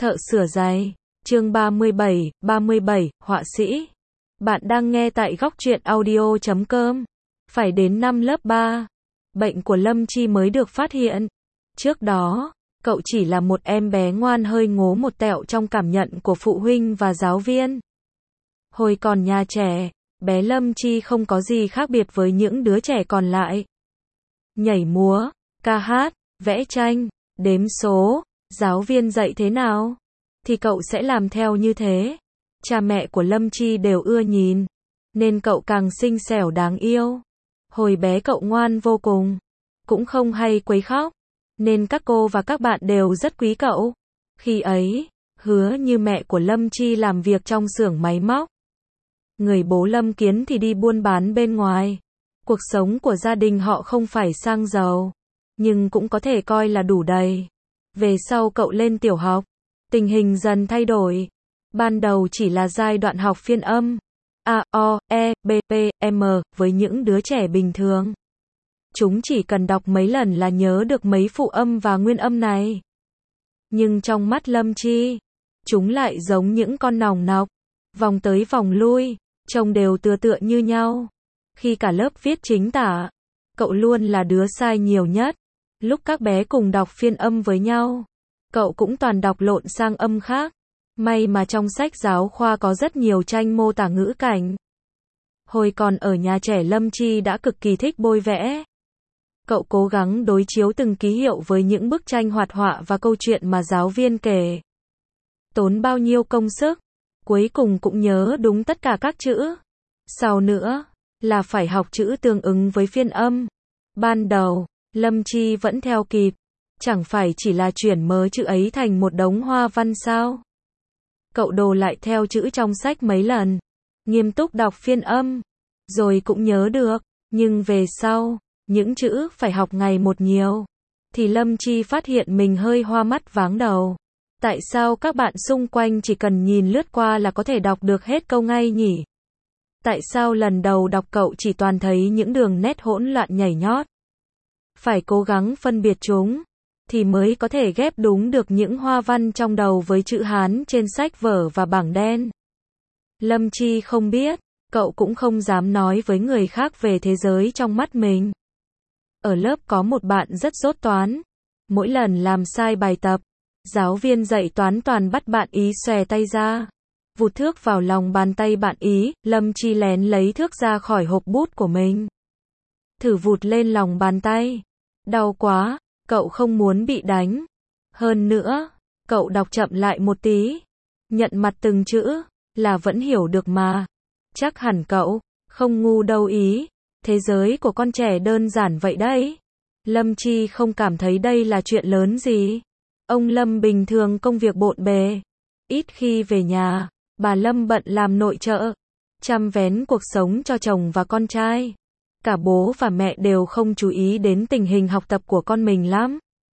Thợ sửa giày, chương 37, họa sĩ. Bạn đang nghe tại góc truyện audio.com. Phải đến năm lớp 3, bệnh của Lâm Chi mới được phát hiện. Trước đó, cậu chỉ là một em bé ngoan hơi ngố một tẹo trong cảm nhận của phụ huynh và giáo viên. Hồi còn nhà trẻ, bé Lâm Chi không có gì khác biệt với những đứa trẻ còn lại. Nhảy múa, ca hát, vẽ tranh, đếm số, giáo viên dạy thế nào thì cậu sẽ làm theo như thế. Cha mẹ của Lâm Chi đều ưa nhìn, nên cậu càng xinh xẻo đáng yêu. Hồi bé cậu ngoan vô cùng, cũng không hay quấy khóc, nên các cô và các bạn đều rất quý cậu. Khi ấy, Hứa Như mẹ của Lâm Chi làm việc trong xưởng máy móc. Người bố Lâm Kiến thì đi buôn bán bên ngoài. Cuộc sống của gia đình họ không phải sang giàu, nhưng cũng có thể coi là đủ đầy. Về sau cậu lên tiểu học, tình hình dần thay đổi. Ban đầu chỉ là giai đoạn học phiên âm A, O, E, B, P, M với những đứa trẻ bình thường. Chúng chỉ cần đọc mấy lần là nhớ được mấy phụ âm và nguyên âm này. Nhưng trong mắt Lâm Chi, chúng lại giống những con nòng nọc, vòng tới vòng lui, trông đều tựa như nhau. Khi cả lớp viết chính tả, cậu luôn là đứa sai nhiều nhất. Lúc các bé cùng đọc phiên âm với nhau, cậu cũng toàn đọc lộn sang âm khác. May mà trong sách giáo khoa có rất nhiều tranh mô tả ngữ cảnh. Hồi còn ở nhà trẻ Lâm Chi đã cực kỳ thích bôi vẽ. Cậu cố gắng đối chiếu từng ký hiệu với những bức tranh hoạt họa và câu chuyện mà giáo viên kể. Tốn bao nhiêu công sức, cuối cùng cũng nhớ đúng tất cả các chữ. Sau nữa, là phải học chữ tương ứng với phiên âm. Ban đầu, Lâm Chi vẫn theo kịp, chẳng phải chỉ là chuyển mớ chữ ấy thành một đống hoa văn sao? Cậu đồ lại theo chữ trong sách mấy lần, nghiêm túc đọc phiên âm, rồi cũng nhớ được. Nhưng về sau, những chữ phải học ngày một nhiều, thì Lâm Chi phát hiện mình hơi hoa mắt váng đầu. Tại sao các bạn xung quanh chỉ cần nhìn lướt qua là có thể đọc được hết câu ngay nhỉ? Tại sao lần đầu đọc cậu chỉ toàn thấy những đường nét hỗn loạn nhảy nhót? Phải cố gắng phân biệt chúng, thì mới có thể ghép đúng được những hoa văn trong đầu với chữ Hán trên sách vở và bảng đen. Lâm Chi không biết, cậu cũng không dám nói với người khác về thế giới trong mắt mình. Ở lớp có một bạn rất dốt toán. Mỗi lần làm sai bài tập, giáo viên dạy toán toàn bắt bạn ý xòe tay ra, vụt thước vào lòng bàn tay bạn ý. Lâm Chi lén lấy thước ra khỏi hộp bút của mình, thử vụt lên lòng bàn tay. Đau quá, cậu không muốn bị đánh. Hơn nữa, cậu đọc chậm lại một tí, nhận mặt từng chữ, là vẫn hiểu được mà. Chắc hẳn cậu không ngu đâu ý. Thế giới của con trẻ đơn giản vậy đấy. Lâm Chi không cảm thấy đây là chuyện lớn gì. Ông Lâm bình thường công việc bộn bề, ít khi về nhà. Bà Lâm bận làm nội trợ, chăm vén cuộc sống cho chồng và con trai. Cả bố và mẹ đều không chú ý đến tình hình học tập của con mình lắm.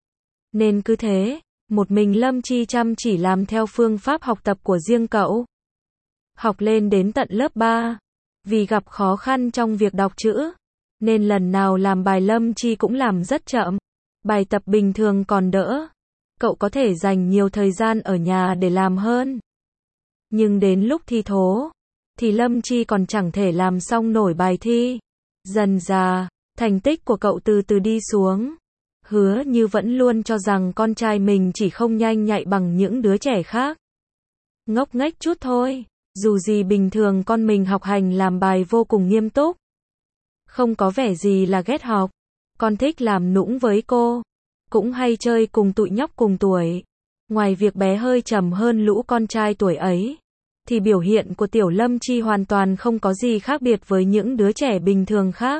Nên cứ thế, một mình Lâm Chi chăm chỉ làm theo phương pháp học tập của riêng cậu. Học lên đến tận lớp 3, vì gặp khó khăn trong việc đọc chữ, nên lần nào làm bài Lâm Chi cũng làm rất chậm. Bài tập bình thường còn đỡ, cậu có thể dành nhiều thời gian ở nhà để làm hơn. Nhưng đến lúc thi thố, thì Lâm Chi còn chẳng thể làm xong nổi bài thi. Dần dà, thành tích của cậu từ từ đi xuống. Hứa Như vẫn luôn cho rằng con trai mình chỉ không nhanh nhạy bằng những đứa trẻ khác. Ngốc nghếch chút thôi, dù gì bình thường con mình học hành làm bài vô cùng nghiêm túc. Không có vẻ gì là ghét học, con thích làm nũng với cô, cũng hay chơi cùng tụi nhóc cùng tuổi. Ngoài việc bé hơi trầm hơn lũ con trai tuổi ấy, thì biểu hiện của tiểu Lâm Chi hoàn toàn không có gì khác biệt với những đứa trẻ bình thường khác.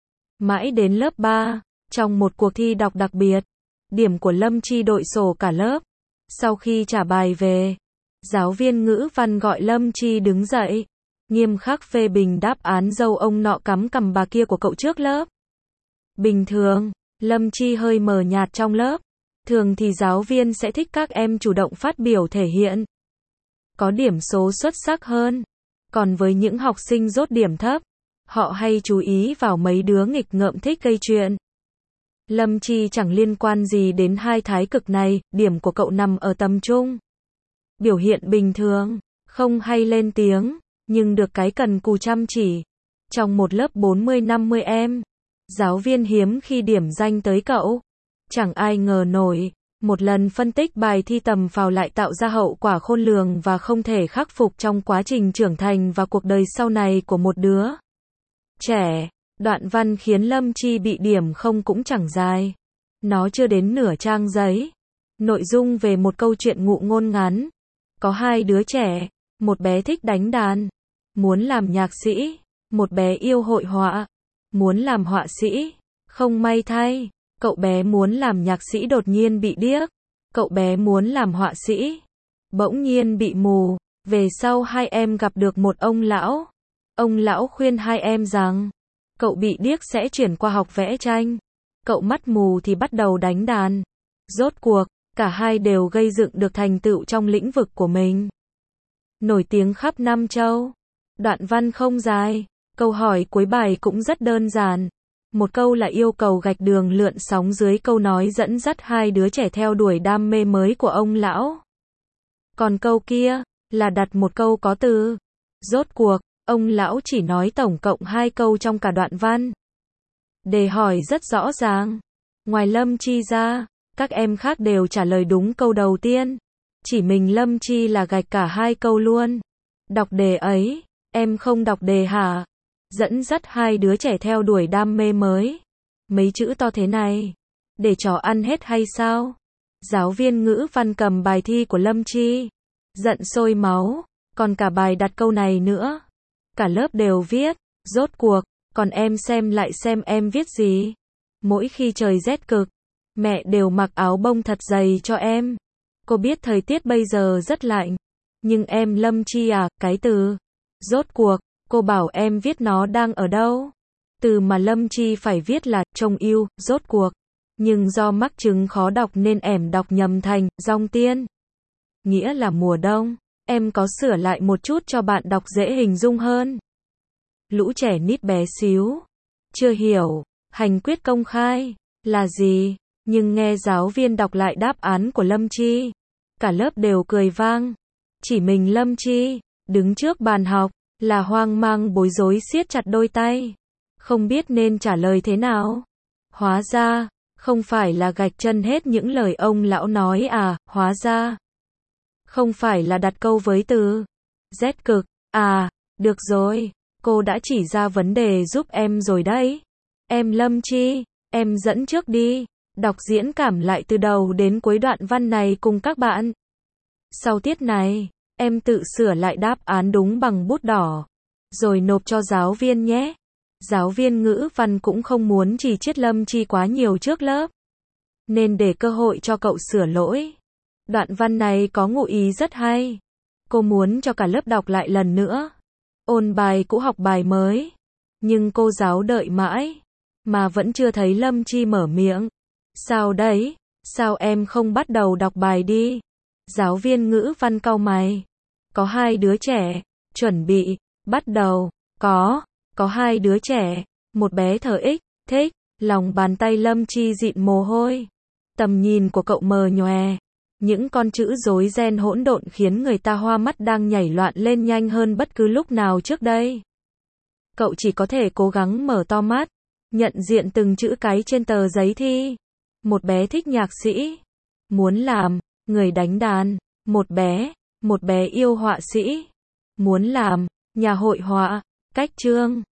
Mãi đến lớp 3, trong một cuộc thi đọc đặc biệt, điểm của Lâm Chi đội sổ cả lớp. Sau khi trả bài về, giáo viên ngữ văn gọi Lâm Chi đứng dậy, nghiêm khắc phê bình đáp án dâu ông nọ cắm cằm bà kia của cậu trước lớp. Bình thường, Lâm Chi hơi mờ nhạt trong lớp. Thường thì giáo viên sẽ thích các em chủ động phát biểu thể hiện, có điểm số xuất sắc hơn. Còn với những học sinh dốt điểm thấp, họ hay chú ý vào mấy đứa nghịch ngợm thích gây chuyện. Lâm Chi chẳng liên quan gì đến hai thái cực này, điểm của cậu nằm ở tầm trung. biểu hiện bình thường, không hay lên tiếng, nhưng được cái cần cù chăm chỉ. Trong một lớp 40-50 em, giáo viên hiếm khi điểm danh tới cậu. Chẳng ai ngờ nổi, một lần phân tích bài thi tầm phào lại tạo ra hậu quả khôn lường và không thể khắc phục trong quá trình trưởng thành và cuộc đời sau này của một đứa trẻ. Đoạn văn khiến Lâm Chi bị điểm không cũng chẳng dài. Nó chưa đến nửa trang giấy. Nội dung về một câu chuyện ngụ ngôn ngắn. Có hai đứa trẻ, một bé thích đánh đàn, muốn làm nhạc sĩ, một bé yêu hội họa, muốn làm họa sĩ. Không may thay, cậu bé muốn làm nhạc sĩ đột nhiên bị điếc. Cậu bé muốn làm họa sĩ, bỗng nhiên bị mù. Về sau hai em gặp được một ông lão. Ông lão khuyên hai em rằng, cậu bị điếc sẽ chuyển qua học vẽ tranh. Cậu mắt mù thì bắt đầu đánh đàn. Rốt cuộc, cả hai đều gây dựng được thành tựu trong lĩnh vực của mình. Nổi tiếng khắp Nam Châu. Đoạn văn không dài. Câu hỏi cuối bài cũng rất đơn giản. Một câu là yêu cầu gạch đường lượn sóng dưới câu nói dẫn dắt hai đứa trẻ theo đuổi đam mê mới của ông lão. Còn câu kia là đặt một câu có từ. Rốt cuộc, ông lão chỉ nói tổng cộng 2 câu trong cả đoạn văn. Đề hỏi rất rõ ràng. Ngoài Lâm Chi ra, các em khác đều trả lời đúng câu đầu tiên. Chỉ mình Lâm Chi là gạch cả 2 câu luôn. Đọc đề ấy, em không đọc đề hả? Dẫn dắt hai đứa trẻ theo đuổi đam mê mới. Mấy chữ to thế này, để chó ăn hết hay sao? Giáo viên ngữ văn cầm bài thi của Lâm Chi, giận sôi máu, còn cả bài đặt câu này nữa. Cả lớp đều viết, rốt cuộc, còn em xem lại xem em viết gì. Mỗi khi trời rét cực, mẹ đều mặc áo bông thật dày cho em. Cô biết thời tiết bây giờ rất lạnh, nhưng em Lâm Chi à, cái từ rốt cuộc, cô bảo em viết nó đang ở đâu? Từ mà Lâm Chi phải viết là trông yêu, rốt cuộc. Nhưng do mắc chứng khó đọc nên em đọc nhầm thành rong tiên. Nghĩa là mùa đông. Em có sửa lại một chút cho bạn đọc dễ hình dung hơn. Lũ trẻ nít bé xíu, chưa hiểu hành quyết công khai là gì, nhưng nghe giáo viên đọc lại đáp án của Lâm Chi, cả lớp đều cười vang. Chỉ mình Lâm Chi đứng trước bàn học là hoang mang bối rối siết chặt đôi tay, không biết nên trả lời thế nào. Hóa ra, không phải là gạch chân hết những lời ông lão nói à, hóa ra không phải là đặt câu với từ rét cực, à, được rồi, cô đã chỉ ra vấn đề giúp em rồi đấy. Em Lâm Chi, em dẫn trước đi, đọc diễn cảm lại từ đầu đến cuối đoạn văn này cùng các bạn. Sau tiết này, em tự sửa lại đáp án đúng bằng bút đỏ, rồi nộp cho giáo viên nhé. Giáo viên ngữ văn cũng không muốn chỉ trích Lâm Chi quá nhiều trước lớp, nên để cơ hội cho cậu sửa lỗi. Đoạn văn này có ngụ ý rất hay. Cô muốn cho cả lớp đọc lại lần nữa, ôn bài cũ học bài mới. Nhưng cô giáo đợi mãi, mà vẫn chưa thấy Lâm Chi mở miệng. Sao đấy? Sao em không bắt đầu đọc bài đi? Giáo viên ngữ văn cau mày. Có hai đứa trẻ, chuẩn bị, bắt đầu. Có hai đứa trẻ, một bé thở thích, lòng bàn tay Lâm Chi dịn mồ hôi. Tầm nhìn của cậu mờ nhòe. Những con chữ rối ren hỗn độn khiến người ta hoa mắt đang nhảy loạn lên nhanh hơn bất cứ lúc nào trước đây. Cậu chỉ có thể cố gắng mở to mắt, nhận diện từng chữ cái trên tờ giấy thi. Một bé thích nhạc sĩ, muốn làm người đánh đàn. Một bé yêu họa sĩ, muốn làm nhà hội họa. Cách chương